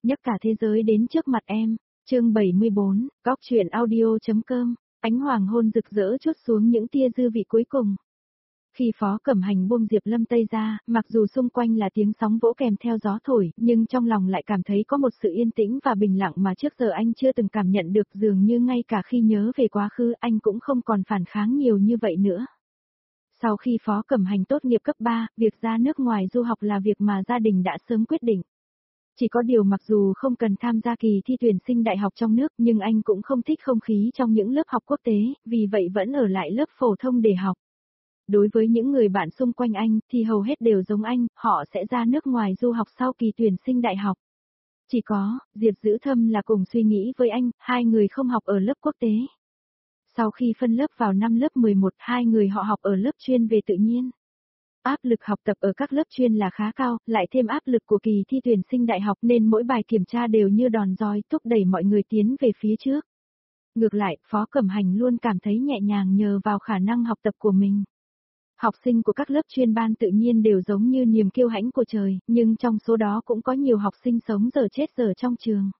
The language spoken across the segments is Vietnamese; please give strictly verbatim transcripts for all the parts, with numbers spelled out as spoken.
nhấc cả thế giới đến trước mặt em. Chương bảy mươi bốn, Góc truyện audio.com, ánh hoàng hôn rực rỡ trút xuống những tia dư vị cuối cùng. Khi Phó Cẩm Hành buông Diệp Lâm Tây ra, mặc dù xung quanh là tiếng sóng vỗ kèm theo gió thổi, nhưng trong lòng lại cảm thấy có một sự yên tĩnh và bình lặng mà trước giờ anh chưa từng cảm nhận được, dường như ngay cả khi nhớ về quá khứ anh cũng không còn phản kháng nhiều như vậy nữa. Sau khi Phó Cẩm Hành tốt nghiệp cấp ba, việc ra nước ngoài du học là việc mà gia đình đã sớm quyết định. Chỉ có điều mặc dù không cần tham gia kỳ thi tuyển sinh đại học trong nước nhưng anh cũng không thích không khí trong những lớp học quốc tế, vì vậy vẫn ở lại lớp phổ thông để học. Đối với những người bạn xung quanh anh thì hầu hết đều giống anh, họ sẽ ra nước ngoài du học sau kỳ tuyển sinh đại học. Chỉ có, Diệp Dữ Thâm là cùng suy nghĩ với anh, hai người không học ở lớp quốc tế. Sau khi phân lớp vào năm lớp mười một, hai người họ học ở lớp chuyên về tự nhiên. Áp lực học tập ở các lớp chuyên là khá cao, lại thêm áp lực của kỳ thi tuyển sinh đại học nên mỗi bài kiểm tra đều như đòn roi thúc đẩy mọi người tiến về phía trước. Ngược lại, Phó Cẩm Hành luôn cảm thấy nhẹ nhàng nhờ vào khả năng học tập của mình. Học sinh của các lớp chuyên ban tự nhiên đều giống như niềm kiêu hãnh của trời, nhưng trong số đó cũng có nhiều học sinh sống giờ chết giờ trong trường.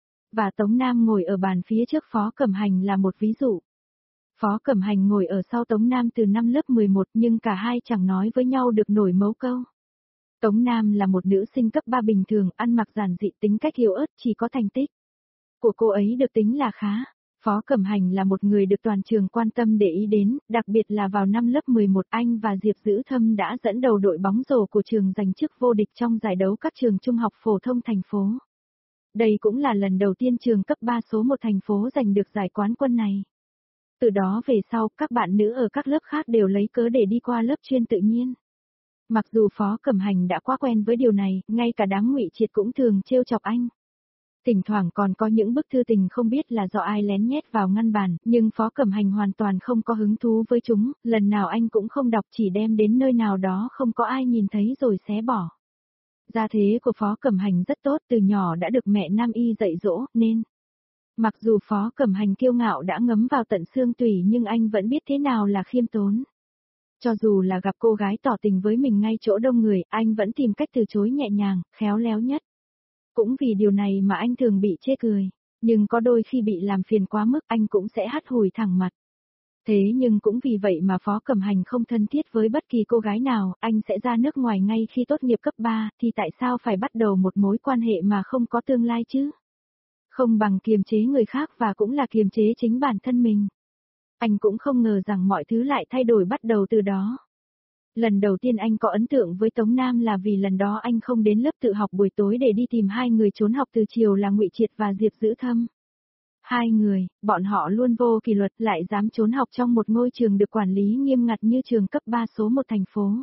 Và Tống Nam ngồi ở bàn phía trước Phó Cẩm Hành là một ví dụ. Phó Cẩm Hành ngồi ở sau Tống Nam từ năm lớp mười một nhưng cả hai chẳng nói với nhau được nổi mấu câu. Tống Nam là một nữ sinh cấp ba bình thường, ăn mặc giản dị, tính cách yếu ớt, chỉ có thành tích của cô ấy được tính là khá. Phó Cẩm Hành là một người được toàn trường quan tâm để ý đến, đặc biệt là vào năm lớp mười một anh và Diệp Dữ Thâm đã dẫn đầu đội bóng rổ của trường giành chức vô địch trong giải đấu các trường trung học phổ thông thành phố. Đây cũng là lần đầu tiên trường cấp ba số một thành phố giành được giải quán quân này. Từ đó về sau, các bạn nữ ở các lớp khác đều lấy cớ để đi qua lớp chuyên tự nhiên. Mặc dù Phó Cẩm Hành đã quá quen với điều này, ngay cả đám Ngụy Triệt cũng thường trêu chọc anh. Thỉnh thoảng còn có những bức thư tình không biết là do ai lén nhét vào ngăn bàn, nhưng Phó Cẩm Hành hoàn toàn không có hứng thú với chúng, lần nào anh cũng không đọc, chỉ đem đến nơi nào đó không có ai nhìn thấy rồi xé bỏ. Gia thế của Phó Cẩm Hành rất tốt, từ nhỏ đã được mẹ Nam Y dạy dỗ, nên mặc dù Phó Cẩm Hành kiêu ngạo đã ngấm vào tận xương tủy nhưng anh vẫn biết thế nào là khiêm tốn. Cho dù là gặp cô gái tỏ tình với mình ngay chỗ đông người, anh vẫn tìm cách từ chối nhẹ nhàng, khéo léo nhất. Cũng vì điều này mà anh thường bị chê cười, nhưng có đôi khi bị làm phiền quá mức anh cũng sẽ hắt hủi thẳng mặt. Thế nhưng cũng vì vậy mà Phó Cẩm Hành không thân thiết với bất kỳ cô gái nào, anh sẽ ra nước ngoài ngay khi tốt nghiệp cấp ba, thì tại sao phải bắt đầu một mối quan hệ mà không có tương lai chứ? Không bằng kiềm chế người khác và cũng là kiềm chế chính bản thân mình. Anh cũng không ngờ rằng mọi thứ lại thay đổi bắt đầu từ đó. Lần đầu tiên anh có ấn tượng với Tống Nam là vì lần đó anh không đến lớp tự học buổi tối để đi tìm hai người trốn học từ chiều là Ngụy Triệt và Diệp Dữ Thâm. Hai người, bọn họ luôn vô kỷ luật lại dám trốn học trong một ngôi trường được quản lý nghiêm ngặt như trường cấp ba số một thành phố.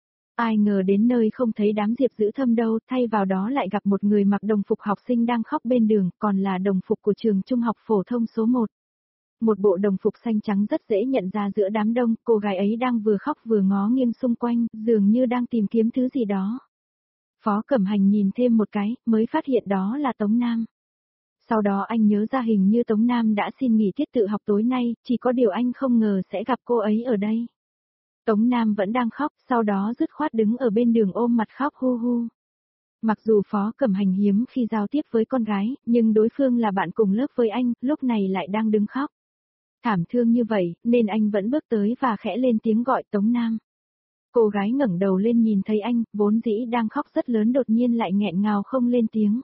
Ai ngờ đến nơi không thấy đám Diệp Dữ Thâm đâu, thay vào đó lại gặp một người mặc đồng phục học sinh đang khóc bên đường, còn là đồng phục của trường trung học phổ thông số một. Một bộ đồng phục xanh trắng rất dễ nhận ra giữa đám đông, cô gái ấy đang vừa khóc vừa ngó nghiêng xung quanh, dường như đang tìm kiếm thứ gì đó. Phó Cẩm Hành nhìn thêm một cái, mới phát hiện đó là Tống Nam. Sau đó anh nhớ ra hình như Tống Nam đã xin nghỉ tiết tự học tối nay, chỉ có điều anh không ngờ sẽ gặp cô ấy ở đây. Tống Nam vẫn đang khóc, sau đó dứt khoát đứng ở bên đường ôm mặt khóc hu hu. Mặc dù Phó Cẩm Hành hiếm khi giao tiếp với con gái, nhưng đối phương là bạn cùng lớp với anh, lúc này lại đang đứng khóc. Thảm thương như vậy, nên anh vẫn bước tới và khẽ lên tiếng gọi Tống Nam. Cô gái ngẩng đầu lên nhìn thấy anh, vốn dĩ đang khóc rất lớn đột nhiên lại nghẹn ngào không lên tiếng.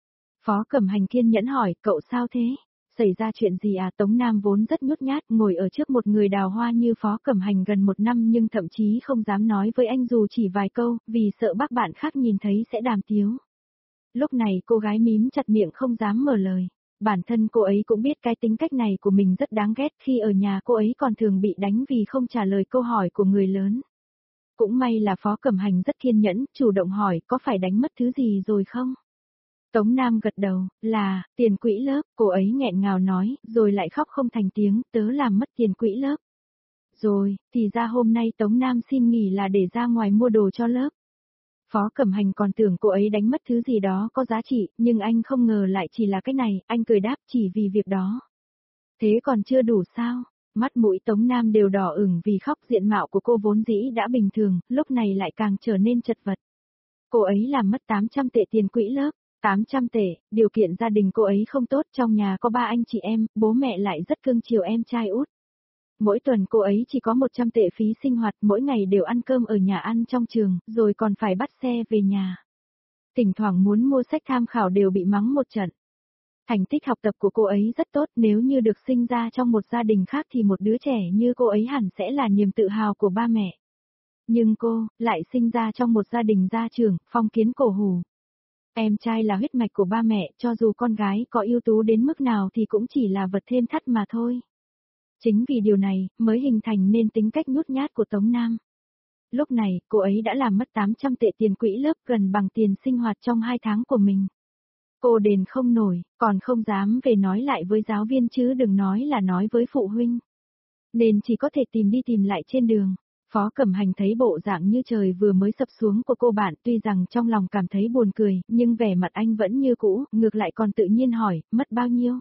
Phó Cẩm Hành kiên nhẫn hỏi, cậu sao thế? Xảy ra chuyện gì à? Tống Nam vốn rất nhút nhát, ngồi ở trước một người đào hoa như Phó Cẩm Hành gần một năm nhưng thậm chí không dám nói với anh dù chỉ vài câu, vì sợ bác bạn khác nhìn thấy sẽ đàm tiếu. Lúc này cô gái mím chặt miệng không dám mở lời. Bản thân cô ấy cũng biết cái tính cách này của mình rất đáng ghét, khi ở nhà cô ấy còn thường bị đánh vì không trả lời câu hỏi của người lớn. Cũng may là Phó Cẩm Hành rất kiên nhẫn, chủ động hỏi có phải đánh mất thứ gì rồi không? Tống Nam gật đầu, là, tiền quỹ lớp, cô ấy nghẹn ngào nói, rồi lại khóc không thành tiếng, tớ làm mất tiền quỹ lớp. Rồi, thì ra hôm nay Tống Nam xin nghỉ là để ra ngoài mua đồ cho lớp. Phó Cẩm Hành còn tưởng cô ấy đánh mất thứ gì đó có giá trị, nhưng anh không ngờ lại chỉ là cái này, anh cười đáp chỉ vì việc đó. Thế còn chưa đủ sao? Mắt mũi Tống Nam đều đỏ ửng vì khóc, diện mạo của cô vốn dĩ đã bình thường, lúc này lại càng trở nên chật vật. Cô ấy làm mất tám trăm tệ tiền quỹ lớp. tám trăm tệ, điều kiện gia đình cô ấy không tốt, trong nhà có ba anh chị em, bố mẹ lại rất cưng chiều em trai út. Mỗi tuần cô ấy chỉ có một trăm tệ phí sinh hoạt, mỗi ngày đều ăn cơm ở nhà ăn trong trường, rồi còn phải bắt xe về nhà. Thỉnh thoảng muốn mua sách tham khảo đều bị mắng một trận. Thành tích học tập của cô ấy rất tốt, nếu như được sinh ra trong một gia đình khác thì một đứa trẻ như cô ấy hẳn sẽ là niềm tự hào của ba mẹ. Nhưng cô, lại sinh ra trong một gia đình gia trưởng, phong kiến cổ hủ. Em trai là huyết mạch của ba mẹ, cho dù con gái có ưu tú đến mức nào thì cũng chỉ là vật thêm thắt mà thôi. Chính vì điều này, mới hình thành nên tính cách nhút nhát của Tống Nam. Lúc này, cô ấy đã làm mất tám trăm tệ tiền quỹ lớp, gần bằng tiền sinh hoạt trong hai tháng của mình. Cô đền không nổi, còn không dám về nói lại với giáo viên chứ đừng nói là nói với phụ huynh. Nên chỉ có thể tìm đi tìm lại trên đường. Phó Cẩm Hành thấy bộ dạng như trời vừa mới sập xuống của cô bạn, tuy rằng trong lòng cảm thấy buồn cười, nhưng vẻ mặt anh vẫn như cũ, ngược lại còn tự nhiên hỏi, mất bao nhiêu?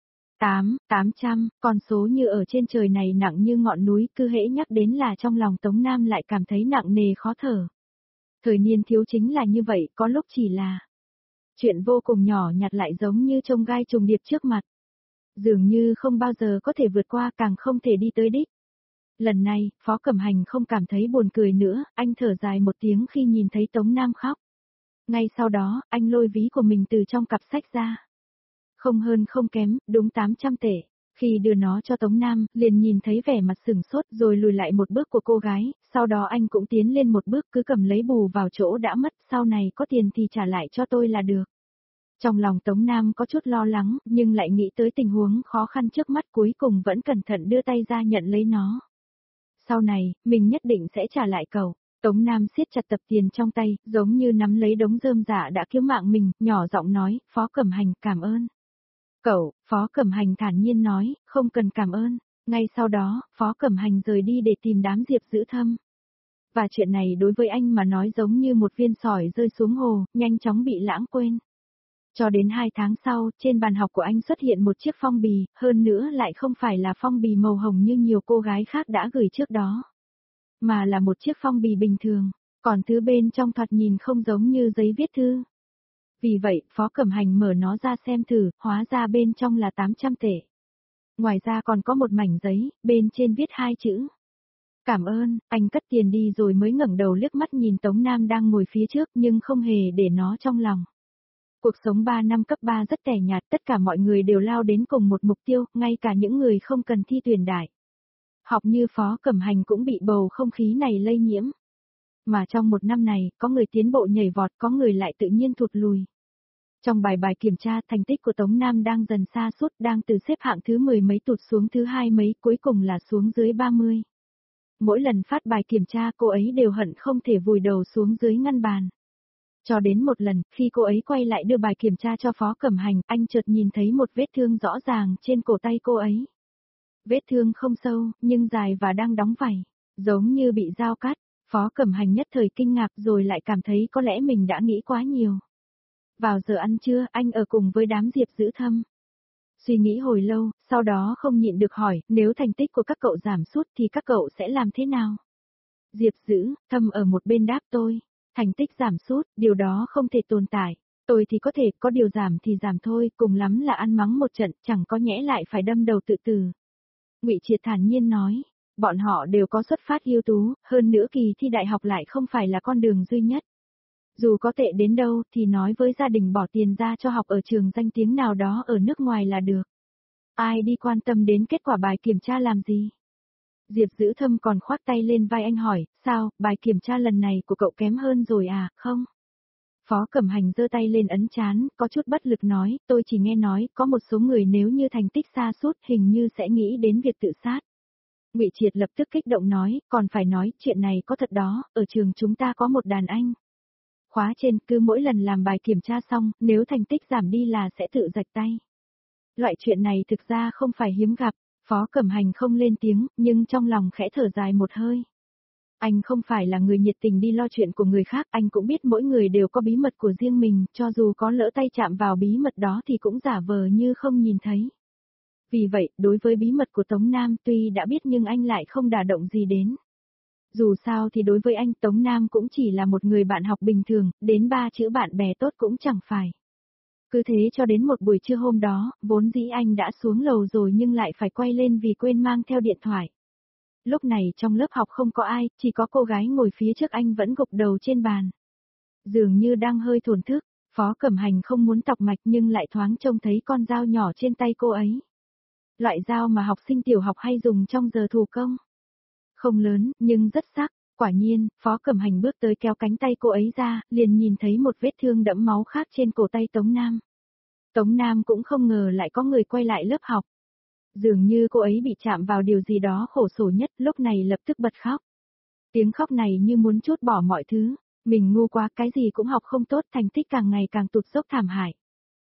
Tám, tám trăm, con số như ở trên trời này nặng như ngọn núi, cứ hễ nhắc đến là trong lòng Tống Nam lại cảm thấy nặng nề khó thở. Thời niên thiếu chính là như vậy, có lúc chỉ là chuyện vô cùng nhỏ nhặt lại giống như chông gai trùng điệp trước mặt. Dường như không bao giờ có thể vượt qua, càng không thể đi tới đích. Lần này, Phó Cẩm Hành không cảm thấy buồn cười nữa, anh thở dài một tiếng khi nhìn thấy Tống Nam khóc. Ngay sau đó, anh lôi ví của mình từ trong cặp sách ra. Không hơn không kém, đúng tám trăm tệ. Khi đưa nó cho Tống Nam, liền nhìn thấy vẻ mặt sửng sốt rồi lùi lại một bước của cô gái, sau đó anh cũng tiến lên một bước, cứ cầm lấy bù vào chỗ đã mất, sau này có tiền thì trả lại cho tôi là được. Trong lòng Tống Nam có chút lo lắng, nhưng lại nghĩ tới tình huống khó khăn trước mắt, cuối cùng vẫn cẩn thận đưa tay ra nhận lấy nó. Sau này, mình nhất định sẽ trả lại cậu. Tống Nam siết chặt tập tiền trong tay, giống như nắm lấy đống rơm rạ đã cứu mạng mình, nhỏ giọng nói, Phó Cẩm Hành, cảm ơn. Cậu, Phó Cẩm Hành thản nhiên nói, không cần cảm ơn. Ngay sau đó, Phó Cẩm Hành rời đi để tìm đám Diệp Dữ Thâm. Và chuyện này đối với anh mà nói giống như một viên sỏi rơi xuống hồ, nhanh chóng bị lãng quên. Cho đến hai tháng sau, trên bàn học của anh xuất hiện một chiếc phong bì, hơn nữa lại không phải là phong bì màu hồng như nhiều cô gái khác đã gửi trước đó. Mà là một chiếc phong bì bình thường, còn thứ bên trong thoạt nhìn không giống như giấy viết thư. Vì vậy, Phó Cẩm Hành mở nó ra xem thử, hóa ra bên trong là tám trăm tệ. Ngoài ra còn có một mảnh giấy, bên trên viết hai chữ. Cảm ơn, anh cất tiền đi rồi mới ngẩng đầu liếc mắt nhìn Tống Nam đang ngồi phía trước nhưng không hề để nó trong lòng. Cuộc sống ba năm cấp ba rất tẻ nhạt, tất cả mọi người đều lao đến cùng một mục tiêu, ngay cả những người không cần thi tuyển đại học như Phó Cẩm Hành cũng bị bầu không khí này lây nhiễm. Mà trong một năm này, có người tiến bộ nhảy vọt, có người lại tự nhiên thụt lùi. Trong bài bài kiểm tra, thành tích của Tống Nam đang dần sa sút, đang từ xếp hạng thứ mười mấy tụt xuống thứ hai mấy, cuối cùng là xuống dưới ba mươi. Mỗi lần phát bài kiểm tra cô ấy đều hận không thể vùi đầu xuống dưới ngăn bàn. Cho đến một lần, khi cô ấy quay lại đưa bài kiểm tra cho Phó Cẩm Hành, anh chợt nhìn thấy một vết thương rõ ràng trên cổ tay cô ấy. Vết thương không sâu, nhưng dài và đang đóng vảy, giống như bị dao cắt. Phó Cẩm Hành nhất thời kinh ngạc rồi lại cảm thấy có lẽ mình đã nghĩ quá nhiều. Vào giờ ăn trưa, anh ở cùng với đám Diệp Dữ Thâm. Suy nghĩ hồi lâu, sau đó không nhịn được hỏi, nếu thành tích của các cậu giảm sút thì các cậu sẽ làm thế nào? Diệp Dữ Thâm ở một bên đáp tôi, thành tích giảm sút, điều đó không thể tồn tại. Tôi thì có thể, có điều giảm thì giảm thôi, cùng lắm là ăn mắng một trận, chẳng có nhẽ lại phải đâm đầu tự tử. Ngụy Triệt thản nhiên nói, bọn họ đều có xuất phát ưu tú, hơn nữa kỳ thi đại học lại không phải là con đường duy nhất. Dù có tệ đến đâu thì nói với gia đình bỏ tiền ra cho học ở trường danh tiếng nào đó ở nước ngoài là được. Ai đi quan tâm đến kết quả bài kiểm tra làm gì? Diệp Dữ Thâm còn khoác tay lên vai anh hỏi, sao, bài kiểm tra lần này của cậu kém hơn rồi à, không? Phó Cẩm Hành giơ tay lên ấn chán, có chút bất lực nói, tôi chỉ nghe nói, có một số người nếu như thành tích sa sút hình như sẽ nghĩ đến việc tự sát. Ngụy Triệt lập tức kích động nói, còn phải nói, chuyện này có thật đó, ở trường chúng ta có một đàn anh. Khóa trên, cứ mỗi lần làm bài kiểm tra xong, nếu thành tích giảm đi là sẽ tự rạch tay. Loại chuyện này thực ra không phải hiếm gặp, Phó Cẩm Hành không lên tiếng, nhưng trong lòng khẽ thở dài một hơi. Anh không phải là người nhiệt tình đi lo chuyện của người khác, anh cũng biết mỗi người đều có bí mật của riêng mình, cho dù có lỡ tay chạm vào bí mật đó thì cũng giả vờ như không nhìn thấy. Vì vậy, đối với bí mật của Tống Nam tuy đã biết nhưng anh lại không đả động gì đến. Dù sao thì đối với anh Tống Nam cũng chỉ là một người bạn học bình thường, đến ba chữ bạn bè tốt cũng chẳng phải. Cứ thế cho đến một buổi trưa hôm đó, vốn dĩ anh đã xuống lầu rồi nhưng lại phải quay lên vì quên mang theo điện thoại. Lúc này trong lớp học không có ai, chỉ có cô gái ngồi phía trước anh vẫn gục đầu trên bàn. Dường như đang hơi thổn thức, Phó Cẩm Hành không muốn tọc mạch nhưng lại thoáng trông thấy con dao nhỏ trên tay cô ấy. Loại dao mà học sinh tiểu học hay dùng trong giờ thủ công. Không lớn, nhưng rất sắc. Quả nhiên, Phó Cẩm Hành bước tới kéo cánh tay cô ấy ra, liền nhìn thấy một vết thương đẫm máu khác trên cổ tay Tống Nam. Tống Nam cũng không ngờ lại có người quay lại lớp học. Dường như cô ấy bị chạm vào điều gì đó khổ sở nhất, lúc này lập tức bật khóc. Tiếng khóc này như muốn trút bỏ mọi thứ. Mình ngu quá, cái gì cũng học không tốt, thành tích càng ngày càng tụt dốc thảm hại.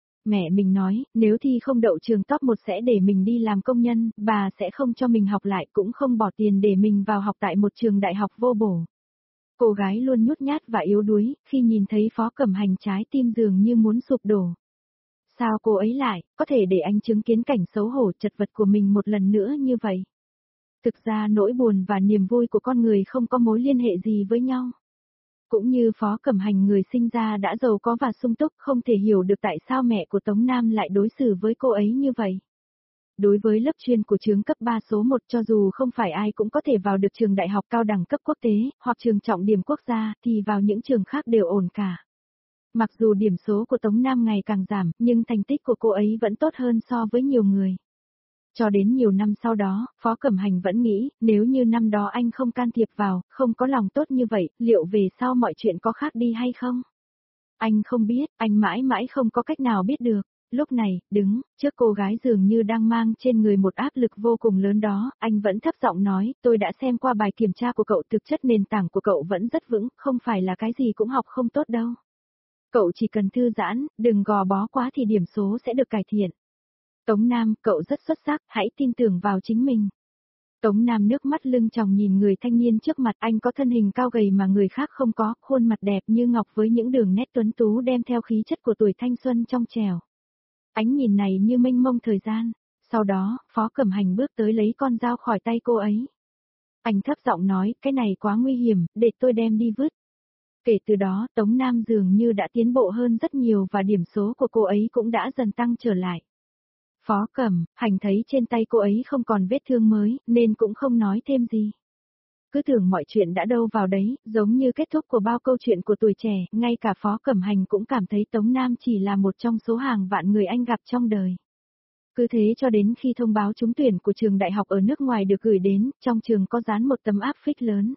Mẹ mình nói, nếu thi không đậu trường top một sẽ để mình đi làm công nhân, bà sẽ không cho mình học lại, cũng không bỏ tiền để mình vào học tại một trường đại học vô bổ. Cô gái luôn nhút nhát và yếu đuối, khi nhìn thấy Phó Cẩm Hành trái tim dường như muốn sụp đổ. Sao cô ấy lại, có thể để anh chứng kiến cảnh xấu hổ chật vật của mình một lần nữa như vậy? Thực ra nỗi buồn và niềm vui của con người không có mối liên hệ gì với nhau. Cũng như Phó Cẩm Hành người sinh ra đã giàu có và sung túc, không thể hiểu được tại sao mẹ của Tống Nam lại đối xử với cô ấy như vậy. Đối với lớp chuyên của trường cấp ba số một, cho dù không phải ai cũng có thể vào được trường đại học cao đẳng cấp quốc tế, hoặc trường trọng điểm quốc gia, thì vào những trường khác đều ổn cả. Mặc dù điểm số của Tống Nam ngày càng giảm, nhưng thành tích của cô ấy vẫn tốt hơn so với nhiều người. Cho đến nhiều năm sau đó, Phó Cẩm Hành vẫn nghĩ, nếu như năm đó anh không can thiệp vào, không có lòng tốt như vậy, liệu về sau mọi chuyện có khác đi hay không? Anh không biết, anh mãi mãi không có cách nào biết được. Lúc này, đứng, trước cô gái dường như đang mang trên người một áp lực vô cùng lớn đó, anh vẫn thấp giọng nói, tôi đã xem qua bài kiểm tra của cậu, thực chất nền tảng của cậu vẫn rất vững, không phải là cái gì cũng học không tốt đâu. Cậu chỉ cần thư giãn, đừng gò bó quá thì điểm số sẽ được cải thiện. Tống Nam, cậu rất xuất sắc, hãy tin tưởng vào chính mình. Tống Nam nước mắt lưng tròng nhìn người thanh niên trước mặt, anh có thân hình cao gầy mà người khác không có, khuôn mặt đẹp như ngọc với những đường nét tuấn tú đem theo khí chất của tuổi thanh xuân trong trẻo. Ánh nhìn này như mênh mông thời gian. Sau đó, Phó Cẩm Hành bước tới lấy con dao khỏi tay cô ấy. Anh thấp giọng nói, cái này quá nguy hiểm, để tôi đem đi vứt. Kể từ đó, Tống Nam dường như đã tiến bộ hơn rất nhiều và điểm số của cô ấy cũng đã dần tăng trở lại. Phó Cẩm Hành thấy trên tay cô ấy không còn vết thương mới, nên cũng không nói thêm gì. Cứ tưởng mọi chuyện đã đâu vào đấy, giống như kết thúc của bao câu chuyện của tuổi trẻ, ngay cả Phó Cẩm Hành cũng cảm thấy Tống Nam chỉ là một trong số hàng vạn người anh gặp trong đời. Cứ thế cho đến khi thông báo trúng tuyển của trường đại học ở nước ngoài được gửi đến, trong trường có dán một tấm áp phích lớn.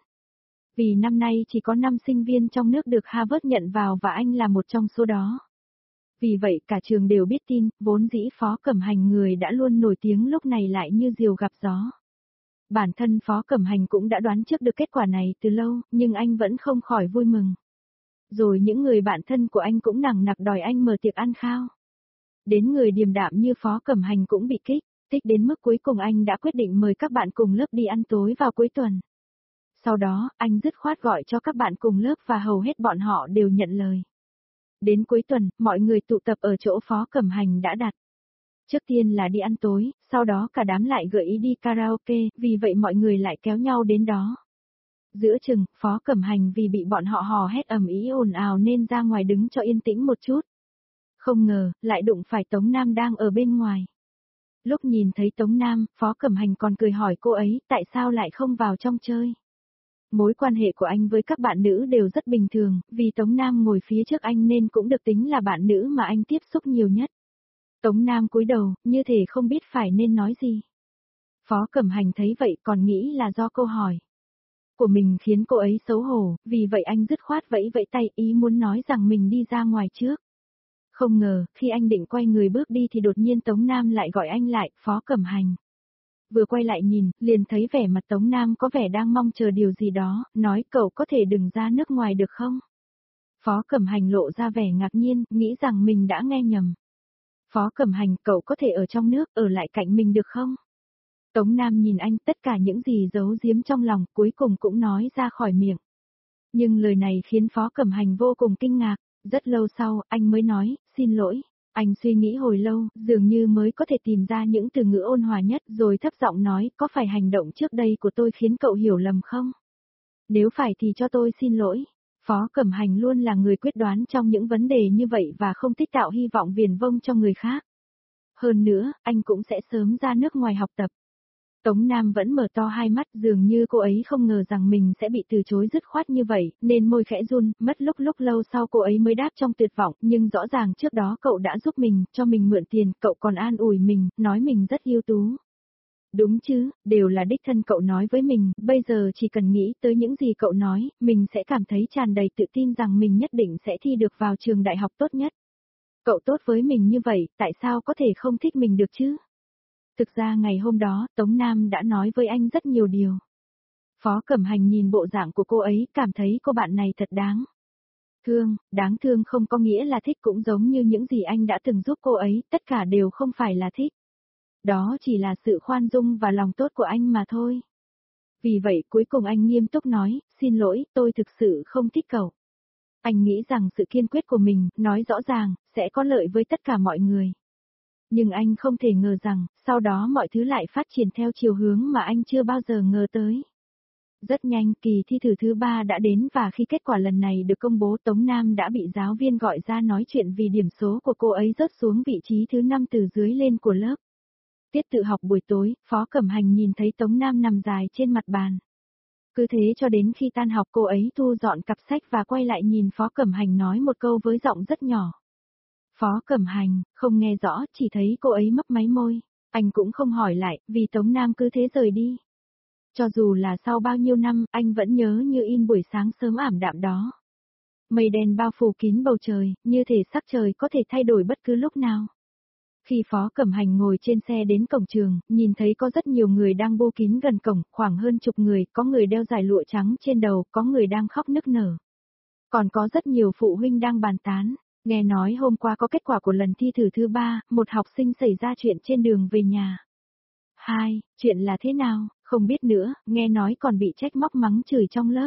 Vì năm nay chỉ có năm sinh viên trong nước được Harvard nhận vào và anh là một trong số đó. Vì vậy cả trường đều biết tin, vốn dĩ Phó Cẩm Hành người đã luôn nổi tiếng lúc này lại như diều gặp gió. Bản thân Phó Cẩm Hành cũng đã đoán trước được kết quả này từ lâu, nhưng anh vẫn không khỏi vui mừng. Rồi những người bạn thân của anh cũng nằng nặc đòi anh mở tiệc ăn khao. Đến người điềm đạm như Phó Cẩm Hành cũng bị kích, thích đến mức cuối cùng anh đã quyết định mời các bạn cùng lớp đi ăn tối vào cuối tuần. Sau đó, anh dứt khoát gọi cho các bạn cùng lớp và hầu hết bọn họ đều nhận lời. Đến cuối tuần, mọi người tụ tập ở chỗ Phó Cẩm Hành đã đặt. Trước tiên là đi ăn tối, sau đó cả đám lại gợi ý đi karaoke, vì vậy mọi người lại kéo nhau đến đó. Giữa chừng, Phó Cẩm Hành vì bị bọn họ hò hét ầm ĩ ồn ào nên ra ngoài đứng cho yên tĩnh một chút. Không ngờ, lại đụng phải Tống Nam đang ở bên ngoài. Lúc nhìn thấy Tống Nam, Phó Cẩm Hành còn cười hỏi cô ấy, tại sao lại không vào trong chơi. Mối quan hệ của anh với các bạn nữ đều rất bình thường, vì Tống Nam ngồi phía trước anh nên cũng được tính là bạn nữ mà anh tiếp xúc nhiều nhất. Tống Nam cúi đầu, như thể không biết phải nên nói gì. Phó Cẩm Hành thấy vậy còn nghĩ là do câu hỏi của mình khiến cô ấy xấu hổ, vì vậy anh dứt khoát vẫy vẫy tay ý muốn nói rằng mình đi ra ngoài trước. Không ngờ, khi anh định quay người bước đi thì đột nhiên Tống Nam lại gọi anh lại, Phó Cẩm Hành. Vừa quay lại nhìn, liền thấy vẻ mặt Tống Nam có vẻ đang mong chờ điều gì đó, nói cậu có thể đừng ra nước ngoài được không? Phó Cẩm Hành lộ ra vẻ ngạc nhiên, nghĩ rằng mình đã nghe nhầm. Phó Cẩm Hành, cậu có thể ở trong nước, ở lại cạnh mình được không? Tống Nam nhìn anh, tất cả những gì giấu giếm trong lòng, cuối cùng cũng nói ra khỏi miệng. Nhưng lời này khiến Phó Cẩm Hành vô cùng kinh ngạc, rất lâu sau, anh mới nói, xin lỗi. Anh suy nghĩ hồi lâu, dường như mới có thể tìm ra những từ ngữ ôn hòa nhất, rồi thấp giọng nói, có phải hành động trước đây của tôi khiến cậu hiểu lầm không? Nếu phải thì cho tôi xin lỗi. Phó Cẩm Hành luôn là người quyết đoán trong những vấn đề như vậy và không thích tạo hy vọng viển vông cho người khác. Hơn nữa, anh cũng sẽ sớm ra nước ngoài học tập. Tống Nam vẫn mở to hai mắt, dường như cô ấy không ngờ rằng mình sẽ bị từ chối dứt khoát như vậy, nên môi khẽ run, mất lúc lúc lâu sau cô ấy mới đáp trong tuyệt vọng, nhưng rõ ràng trước đó cậu đã giúp mình, cho mình mượn tiền, cậu còn an ủi mình, nói mình rất ưu tú. Đúng chứ, đều là đích thân cậu nói với mình, bây giờ chỉ cần nghĩ tới những gì cậu nói, mình sẽ cảm thấy tràn đầy tự tin rằng mình nhất định sẽ thi được vào trường đại học tốt nhất. Cậu tốt với mình như vậy, tại sao có thể không thích mình được chứ? Thực ra ngày hôm đó, Tống Nam đã nói với anh rất nhiều điều. Phó Cẩm Hành nhìn bộ dạng của cô ấy, cảm thấy cô bạn này thật đáng thương, đáng thương không có nghĩa là thích, cũng giống như những gì anh đã từng giúp cô ấy, tất cả đều không phải là thích. Đó chỉ là sự khoan dung và lòng tốt của anh mà thôi. Vì vậy cuối cùng anh nghiêm túc nói, xin lỗi, tôi thực sự không thích cậu. Anh nghĩ rằng sự kiên quyết của mình, nói rõ ràng, sẽ có lợi với tất cả mọi người. Nhưng anh không thể ngờ rằng, sau đó mọi thứ lại phát triển theo chiều hướng mà anh chưa bao giờ ngờ tới. Rất nhanh, kỳ thi thử thứ ba đã đến và khi kết quả lần này được công bố, Tống Nam đã bị giáo viên gọi ra nói chuyện vì điểm số của cô ấy rớt xuống vị trí thứ năm từ dưới lên của lớp. Tiết tự học buổi tối, Phó Cẩm Hành nhìn thấy Tống Nam nằm dài trên mặt bàn. Cứ thế cho đến khi tan học cô ấy thu dọn cặp sách và quay lại nhìn Phó Cẩm Hành nói một câu với giọng rất nhỏ. Phó Cẩm Hành, không nghe rõ, chỉ thấy cô ấy mấp máy môi. Anh cũng không hỏi lại, vì Tống Nam cứ thế rời đi. Cho dù là sau bao nhiêu năm, anh vẫn nhớ như in buổi sáng sớm ảm đạm đó. Mây đen bao phủ kín bầu trời, như thể sắc trời có thể thay đổi bất cứ lúc nào. Khi Phó Cẩm Hành ngồi trên xe đến cổng trường, nhìn thấy có rất nhiều người đang bô kín gần cổng, khoảng hơn chục người, có người đeo dải lụa trắng trên đầu, có người đang khóc nức nở. Còn có rất nhiều phụ huynh đang bàn tán, nghe nói hôm qua có kết quả của lần thi thử thứ ba, một học sinh xảy ra chuyện trên đường về nhà. Hai, chuyện là thế nào, không biết nữa, nghe nói còn bị trách móc mắng chửi trong lớp.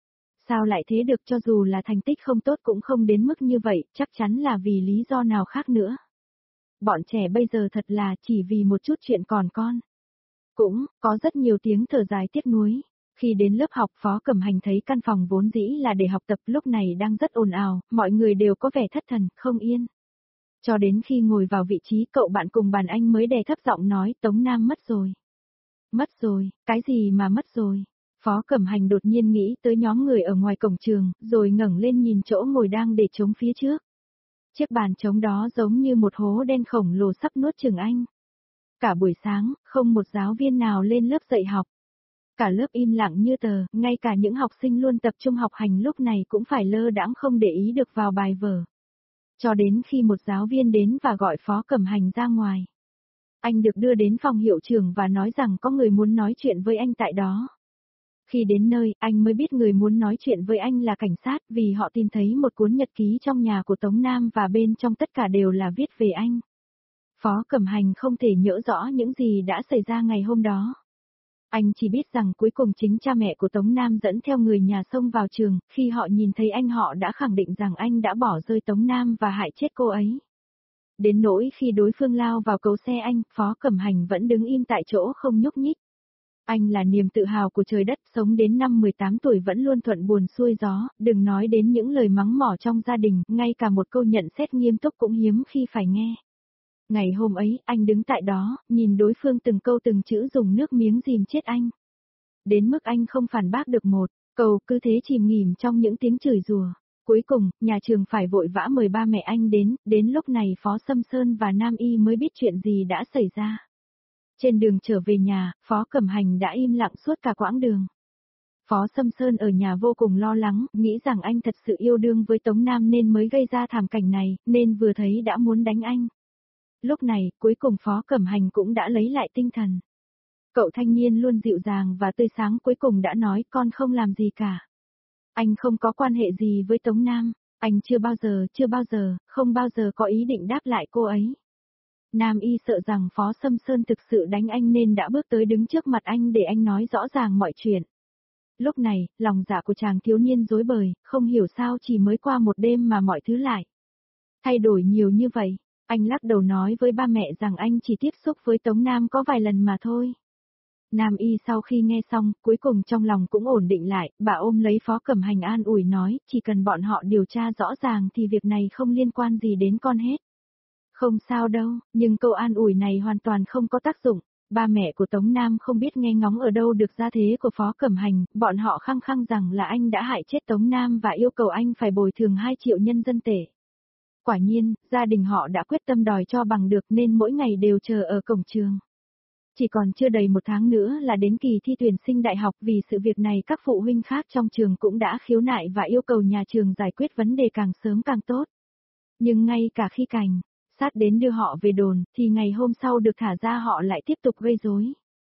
Sao lại thế được, cho dù là thành tích không tốt cũng không đến mức như vậy, chắc chắn là vì lý do nào khác nữa. Bọn trẻ bây giờ thật là chỉ vì một chút chuyện còn con. Cũng, có rất nhiều tiếng thở dài tiếc nuối. Khi đến lớp học, Phó Cẩm Hành thấy căn phòng vốn dĩ là để học tập lúc này đang rất ồn ào, mọi người đều có vẻ thất thần, không yên. Cho đến khi ngồi vào vị trí, cậu bạn cùng bàn anh mới đè thấp giọng nói, Tống Nam mất rồi. Mất rồi, cái gì mà mất rồi? Phó Cẩm Hành đột nhiên nghĩ tới nhóm người ở ngoài cổng trường, rồi ngẩng lên nhìn chỗ ngồi đang để trống phía trước. Chiếc bàn trống đó giống như một hố đen khổng lồ sắp nuốt chửng anh. Cả buổi sáng, không một giáo viên nào lên lớp dạy học. Cả lớp im lặng như tờ, ngay cả những học sinh luôn tập trung học hành lúc này cũng phải lơ đãng không để ý được vào bài vở. Cho đến khi một giáo viên đến và gọi Phó Cẩm Hành ra ngoài. Anh được đưa đến phòng hiệu trưởng và nói rằng có người muốn nói chuyện với anh tại đó. Khi đến nơi, anh mới biết người muốn nói chuyện với anh là cảnh sát vì họ tìm thấy một cuốn nhật ký trong nhà của Tống Nam và bên trong tất cả đều là viết về anh. Phó Cẩm Hành không thể nhớ rõ những gì đã xảy ra ngày hôm đó. Anh chỉ biết rằng cuối cùng chính cha mẹ của Tống Nam dẫn theo người nhà xông vào trường, khi họ nhìn thấy anh họ đã khẳng định rằng anh đã bỏ rơi Tống Nam và hại chết cô ấy. Đến nỗi khi đối phương lao vào cầu xe anh, Phó Cẩm Hành vẫn đứng im tại chỗ không nhúc nhích. Anh là niềm tự hào của trời đất, sống đến năm mười tám tuổi vẫn luôn thuận buồm xuôi gió, đừng nói đến những lời mắng mỏ trong gia đình, ngay cả một câu nhận xét nghiêm túc cũng hiếm khi phải nghe. Ngày hôm ấy, anh đứng tại đó, nhìn đối phương từng câu từng chữ dùng nước miếng dìm chết anh. Đến mức anh không phản bác được một câu, cứ thế chìm nghỉm trong những tiếng chửi rủa. Cuối cùng, nhà trường phải vội vã mời ba mẹ anh đến, đến lúc này Phó Sâm Sơn và Nam Y mới biết chuyện gì đã xảy ra. Trên đường trở về nhà, Phó Cẩm Hành đã im lặng suốt cả quãng đường. Phó Sâm Sơn ở nhà vô cùng lo lắng, nghĩ rằng anh thật sự yêu đương với Tống Nam nên mới gây ra thảm cảnh này, nên vừa thấy đã muốn đánh anh. Lúc này, cuối cùng Phó Cẩm Hành cũng đã lấy lại tinh thần. Cậu thanh niên luôn dịu dàng và tươi sáng cuối cùng đã nói con không làm gì cả. Anh không có quan hệ gì với Tống Nam, anh chưa bao giờ, chưa bao giờ, không bao giờ có ý định đáp lại cô ấy. Nam Y sợ rằng Phó Sâm Sơn thực sự đánh anh nên đã bước tới đứng trước mặt anh để anh nói rõ ràng mọi chuyện. Lúc này, lòng dạ của chàng thiếu niên rối bời, không hiểu sao chỉ mới qua một đêm mà mọi thứ lại thay đổi nhiều như vậy. Anh lắc đầu nói với ba mẹ rằng anh chỉ tiếp xúc với Tống Nam có vài lần mà thôi. Nam y sau khi nghe xong, cuối cùng trong lòng cũng ổn định lại, bà ôm lấy Phó Cẩm Hành an ủi nói, chỉ cần bọn họ điều tra rõ ràng thì việc này không liên quan gì đến con hết. Không sao đâu, nhưng câu an ủi này hoàn toàn không có tác dụng. Ba mẹ của Tống Nam không biết nghe ngóng ở đâu được gia thế của Phó Cẩm Hành, bọn họ khăng khăng rằng là anh đã hại chết Tống Nam và yêu cầu anh phải bồi thường hai triệu nhân dân tệ. Quả nhiên, gia đình họ đã quyết tâm đòi cho bằng được nên mỗi ngày đều chờ ở cổng trường. Chỉ còn chưa đầy một tháng nữa là đến kỳ thi tuyển sinh đại học, vì sự việc này các phụ huynh khác trong trường cũng đã khiếu nại và yêu cầu nhà trường giải quyết vấn đề càng sớm càng tốt. Nhưng ngay cả khi cảnh sát đến đưa họ về đồn, thì ngày hôm sau được thả ra họ lại tiếp tục gây rối.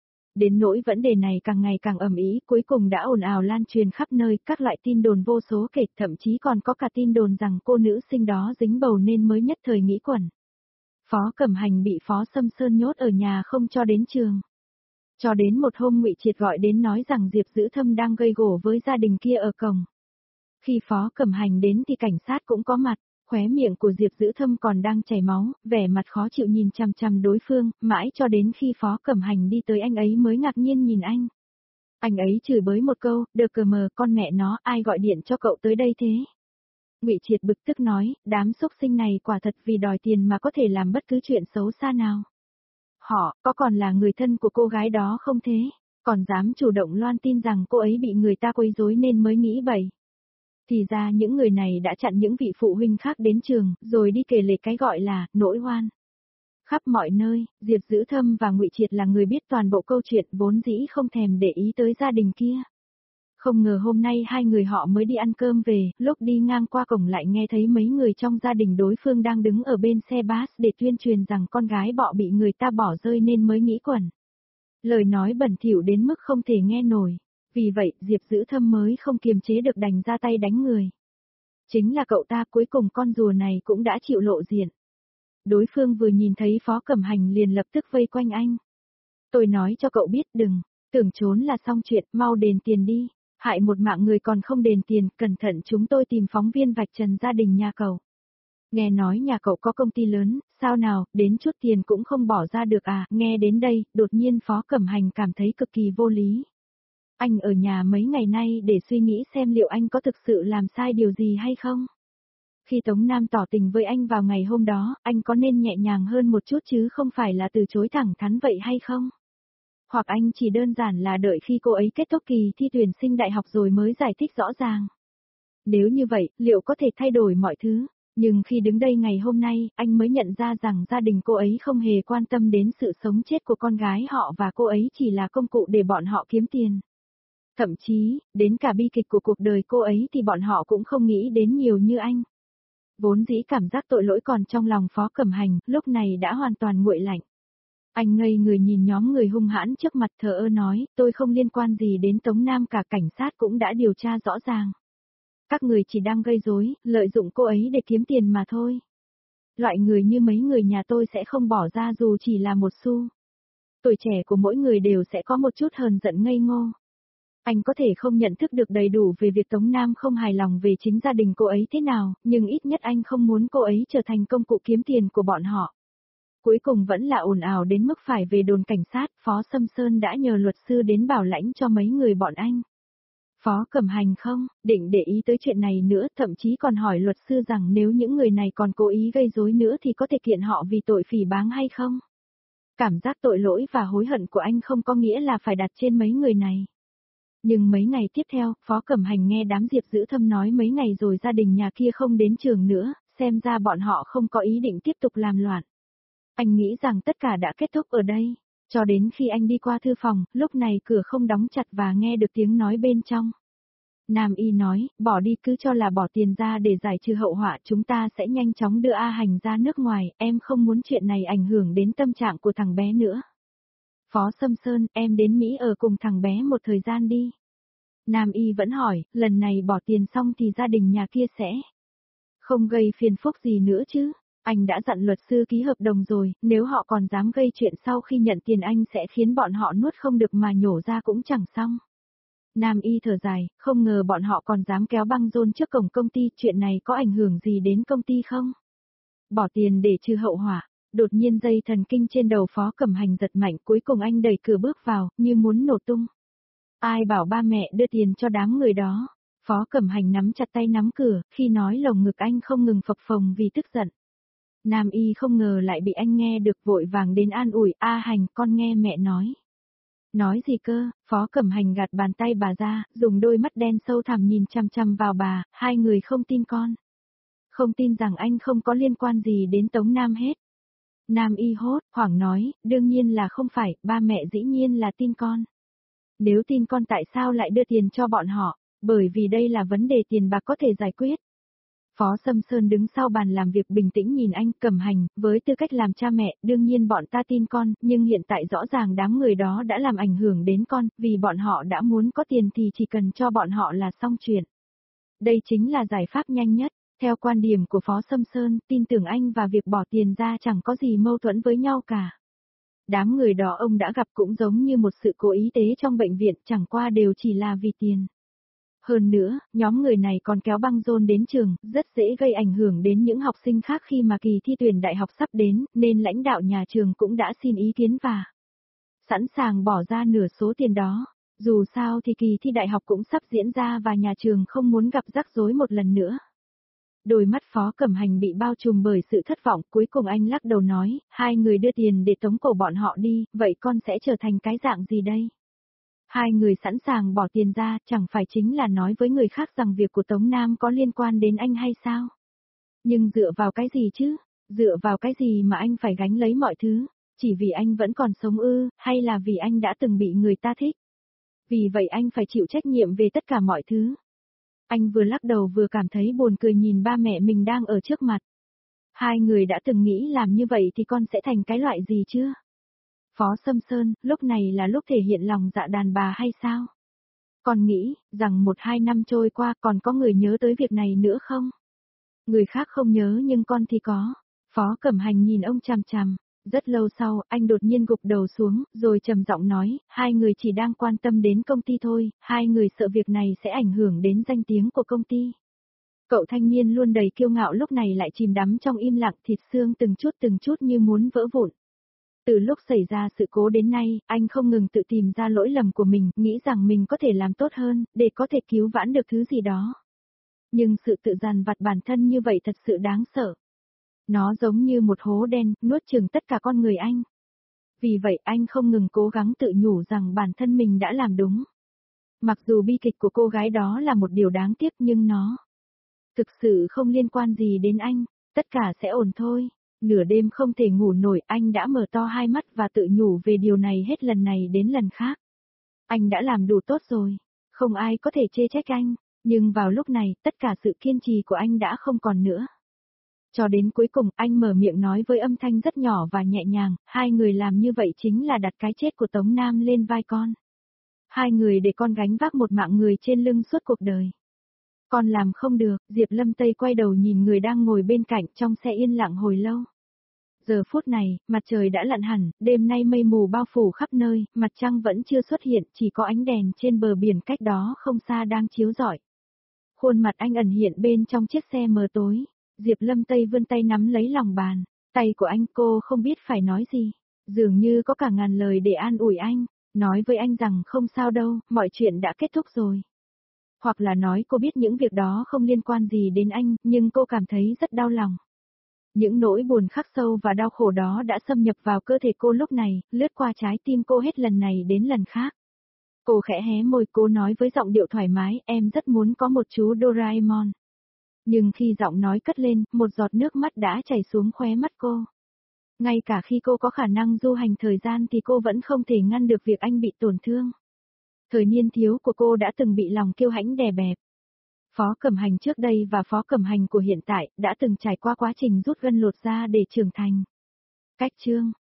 Đến nỗi vấn đề này càng ngày càng ầm ĩ, cuối cùng đã ồn ào lan truyền khắp nơi, các loại tin đồn vô số kể, thậm chí còn có cả tin đồn rằng cô nữ sinh đó dính bầu nên mới nhất thời nghĩ quẩn. Phó Cẩm Hành bị Phó Sâm Sơn nhốt ở nhà không cho đến trường. Cho đến một hôm Ngụy Triệt gọi đến nói rằng Diệp Dữ Thâm đang gây gổ với gia đình kia ở cổng. Khi Phó Cẩm Hành đến thì cảnh sát cũng có mặt, khóe miệng của Diệp Dữ Thâm còn đang chảy máu, vẻ mặt khó chịu nhìn chằm chằm đối phương, mãi cho đến khi Phó Cẩm Hành đi tới anh ấy mới ngạc nhiên nhìn anh. Anh ấy chửi bới một câu, đờ cờ mờ con mẹ nó, ai gọi điện cho cậu tới đây thế? Ngụy Triệt bực tức nói, đám xúc sinh này quả thật vì đòi tiền mà có thể làm bất cứ chuyện xấu xa nào. Họ, có còn là người thân của cô gái đó không thế? Còn dám chủ động loan tin rằng cô ấy bị người ta quấy rối nên mới nghĩ bậy. Thì ra những người này đã chặn những vị phụ huynh khác đến trường, rồi đi kể lể cái gọi là nỗi oan. Khắp mọi nơi, Diệp Dữ Thâm và Ngụy Triệt là người biết toàn bộ câu chuyện, vốn dĩ không thèm để ý tới gia đình kia. Không ngờ hôm nay hai người họ mới đi ăn cơm về, lúc đi ngang qua cổng lại nghe thấy mấy người trong gia đình đối phương đang đứng ở bên xe bus để tuyên truyền rằng con gái bọ bị người ta bỏ rơi nên mới nghĩ quẩn. Lời nói bẩn thỉu đến mức không thể nghe nổi. Vì vậy, Diệp Dữ Thâm mới không kiềm chế được đành ra tay đánh người. Chính là cậu ta, cuối cùng con rùa này cũng đã chịu lộ diện. Đối phương vừa nhìn thấy Phó Cẩm Hành liền lập tức vây quanh anh. Tôi nói cho cậu biết đừng, tưởng trốn là xong chuyện, mau đền tiền đi. Hại một mạng người còn không đền tiền, cẩn thận chúng tôi tìm phóng viên vạch trần gia đình nhà cậu. Nghe nói nhà cậu có công ty lớn, sao nào, đến chút tiền cũng không bỏ ra được à, nghe đến đây, đột nhiên Phó Cẩm Hành cảm thấy cực kỳ vô lý. Anh ở nhà mấy ngày nay để suy nghĩ xem liệu anh có thực sự làm sai điều gì hay không. Khi Tống Nam tỏ tình với anh vào ngày hôm đó, anh có nên nhẹ nhàng hơn một chút chứ không phải là từ chối thẳng thắn vậy hay không? Hoặc anh chỉ đơn giản là đợi khi cô ấy kết thúc kỳ thi tuyển sinh đại học rồi mới giải thích rõ ràng. Nếu như vậy, liệu có thể thay đổi mọi thứ? Nhưng khi đứng đây ngày hôm nay, anh mới nhận ra rằng gia đình cô ấy không hề quan tâm đến sự sống chết của con gái họ và cô ấy chỉ là công cụ để bọn họ kiếm tiền. Thậm chí, đến cả bi kịch của cuộc đời cô ấy thì bọn họ cũng không nghĩ đến nhiều như anh. Vốn dĩ cảm giác tội lỗi còn trong lòng Phó Cẩm Hành, lúc này đã hoàn toàn nguội lạnh. Anh ngây người nhìn nhóm người hung hãn trước mặt thờ ơ nói, tôi không liên quan gì đến Tống Nam cả, cảnh sát cũng đã điều tra rõ ràng. Các người chỉ đang gây rối, lợi dụng cô ấy để kiếm tiền mà thôi. Loại người như mấy người nhà tôi sẽ không bỏ ra dù chỉ là một xu. Tuổi trẻ của mỗi người đều sẽ có một chút hờn giận ngây ngô. Anh có thể không nhận thức được đầy đủ về việc Tống Nam không hài lòng về chính gia đình cô ấy thế nào, nhưng ít nhất anh không muốn cô ấy trở thành công cụ kiếm tiền của bọn họ. Cuối cùng vẫn là ồn ào đến mức phải về đồn cảnh sát, Phó Sâm Sơn đã nhờ luật sư đến bảo lãnh cho mấy người bọn anh. Phó Cẩm Hành không, định để ý tới chuyện này nữa, thậm chí còn hỏi luật sư rằng nếu những người này còn cố ý gây rối nữa thì có thể kiện họ vì tội phỉ báng hay không. Cảm giác tội lỗi và hối hận của anh không có nghĩa là phải đặt trên mấy người này. Nhưng mấy ngày tiếp theo, Phó Cẩm Hành nghe đám Diệp Dữ Thâm nói mấy ngày rồi gia đình nhà kia không đến trường nữa, xem ra bọn họ không có ý định tiếp tục làm loạn. Anh nghĩ rằng tất cả đã kết thúc ở đây, cho đến khi anh đi qua thư phòng, lúc này cửa không đóng chặt và nghe được tiếng nói bên trong. Nam Y nói, bỏ đi, cứ cho là bỏ tiền ra để giải trừ hậu họa, chúng ta sẽ nhanh chóng đưa A Hành ra nước ngoài, em không muốn chuyện này ảnh hưởng đến tâm trạng của thằng bé nữa. Phó Sâm Sơn, em đến Mỹ ở cùng thằng bé một thời gian đi. Nam Y vẫn hỏi, lần này bỏ tiền xong thì gia đình nhà kia sẽ không gây phiền phức gì nữa chứ? Anh đã dặn luật sư ký hợp đồng rồi, nếu họ còn dám gây chuyện sau khi nhận tiền anh sẽ khiến bọn họ nuốt không được mà nhổ ra cũng chẳng xong. Nam Y thở dài, không ngờ bọn họ còn dám kéo băng rôn trước cổng công ty, chuyện này có ảnh hưởng gì đến công ty không? Bỏ tiền để trừ hậu họa, Đột nhiên dây thần kinh trên đầu Phó Cẩm Hành giật mạnh, cuối cùng anh đẩy cửa bước vào, như muốn nổ tung. Ai bảo ba mẹ đưa tiền cho đám người đó? Phó Cẩm Hành nắm chặt tay nắm cửa, khi nói lồng ngực anh không ngừng phập phồng vì tức giận. Nam Y không ngờ lại bị anh nghe được, vội vàng đến an ủi, A Hành, con nghe mẹ nói. Nói gì cơ? Phó Cẩm Hành gạt bàn tay bà ra, dùng đôi mắt đen sâu thẳm nhìn chăm chăm vào bà, hai người không tin con. Không tin rằng anh không có liên quan gì đến Tống Nam hết. Nam Y hốt, hoảng nói, đương nhiên là không phải, ba mẹ dĩ nhiên là tin con. Nếu tin con tại sao lại đưa tiền cho bọn họ, bởi vì đây là vấn đề tiền bạc có thể giải quyết. Phó Sâm Sơn đứng sau bàn làm việc bình tĩnh nhìn anh, Cẩm Hành, với tư cách làm cha mẹ, đương nhiên bọn ta tin con, nhưng hiện tại rõ ràng đám người đó đã làm ảnh hưởng đến con, vì bọn họ đã muốn có tiền thì chỉ cần cho bọn họ là xong chuyện. Đây chính là giải pháp nhanh nhất. Theo quan điểm của Phó Sâm Sơn, tin tưởng anh và việc bỏ tiền ra chẳng có gì mâu thuẫn với nhau cả. Đám người đó ông đã gặp cũng giống như một sự cố y tế trong bệnh viện, chẳng qua đều chỉ là vì tiền. Hơn nữa, nhóm người này còn kéo băng rôn đến trường, rất dễ gây ảnh hưởng đến những học sinh khác khi mà kỳ thi tuyển đại học sắp đến, nên lãnh đạo nhà trường cũng đã xin ý kiến và sẵn sàng bỏ ra nửa số tiền đó. Dù sao thì kỳ thi đại học cũng sắp diễn ra và nhà trường không muốn gặp rắc rối một lần nữa. Đôi mắt Phó Cẩm Hành bị bao trùm bởi sự thất vọng, cuối cùng anh lắc đầu nói, hai người đưa tiền để tống cổ bọn họ đi, vậy con sẽ trở thành cái dạng gì đây? Hai người sẵn sàng bỏ tiền ra, chẳng phải chính là nói với người khác rằng việc của Tống Nam có liên quan đến anh hay sao? Nhưng dựa vào cái gì chứ? Dựa vào cái gì mà anh phải gánh lấy mọi thứ? Chỉ vì anh vẫn còn sống ư, hay là vì anh đã từng bị người ta thích? Vì vậy anh phải chịu trách nhiệm về tất cả mọi thứ. Anh vừa lắc đầu vừa cảm thấy buồn cười nhìn ba mẹ mình đang ở trước mặt. Hai người đã từng nghĩ làm như vậy thì con sẽ thành cái loại gì chưa? Phó Sâm Sơn, lúc này là lúc thể hiện lòng dạ đàn bà hay sao? Con nghĩ, rằng một hai năm trôi qua còn có người nhớ tới việc này nữa không? Người khác không nhớ nhưng con thì có. Phó Cẩm Hành nhìn ông chằm chằm. Rất lâu sau, anh đột nhiên gục đầu xuống, rồi trầm giọng nói, hai người chỉ đang quan tâm đến công ty thôi, hai người sợ việc này sẽ ảnh hưởng đến danh tiếng của công ty. Cậu thanh niên luôn đầy kiêu ngạo lúc này lại chìm đắm trong im lặng, thịt xương từng chút từng chút như muốn vỡ vụn. Từ lúc xảy ra sự cố đến nay, anh không ngừng tự tìm ra lỗi lầm của mình, nghĩ rằng mình có thể làm tốt hơn, để có thể cứu vãn được thứ gì đó. Nhưng sự tự dằn vặt bản thân như vậy thật sự đáng sợ. Nó giống như một hố đen, nuốt chửng tất cả con người anh. Vì vậy anh không ngừng cố gắng tự nhủ rằng bản thân mình đã làm đúng. Mặc dù bi kịch của cô gái đó là một điều đáng tiếc nhưng nó thực sự không liên quan gì đến anh, tất cả sẽ ổn thôi. Nửa đêm không thể ngủ nổi, anh đã mở to hai mắt và tự nhủ về điều này hết lần này đến lần khác. Anh đã làm đủ tốt rồi, không ai có thể chê trách anh, nhưng vào lúc này, tất cả sự kiên trì của anh đã không còn nữa. Cho đến cuối cùng, anh mở miệng nói với âm thanh rất nhỏ và nhẹ nhàng, hai người làm như vậy chính là đặt cái chết của Tống Nam lên vai con. Hai người để con gánh vác một mạng người trên lưng suốt cuộc đời. Con làm không được, Diệp Lâm Tây quay đầu nhìn người đang ngồi bên cạnh trong xe yên lặng hồi lâu. Giờ phút này, mặt trời đã lặn hẳn, đêm nay mây mù bao phủ khắp nơi, mặt trăng vẫn chưa xuất hiện, chỉ có ánh đèn trên bờ biển cách đó không xa đang chiếu rọi. Khuôn mặt anh ẩn hiện bên trong chiếc xe mờ tối. Diệp Lâm Tây vươn tay nắm lấy lòng bàn, tay của anh cô không biết phải nói gì, dường như có cả ngàn lời để an ủi anh, nói với anh rằng không sao đâu, mọi chuyện đã kết thúc rồi. Hoặc là nói cô biết những việc đó không liên quan gì đến anh, nhưng cô cảm thấy rất đau lòng. Những nỗi buồn khắc sâu và đau khổ đó đã xâm nhập vào cơ thể cô lúc này, lướt qua trái tim cô hết lần này đến lần khác. Cô khẽ hé môi, cô nói với giọng điệu thoải mái, em rất muốn có một chú Doraemon. Nhưng khi giọng nói cất lên, một giọt nước mắt đã chảy xuống khóe mắt cô. Ngay cả khi cô có khả năng du hành thời gian thì cô vẫn không thể ngăn được việc anh bị tổn thương. Thời niên thiếu của cô đã từng bị lòng kiêu hãnh đè bẹp. Phó Cẩm Hành trước đây và Phó Cẩm Hành của hiện tại đã từng trải qua quá trình rút gân lột da để trưởng thành. Cách chương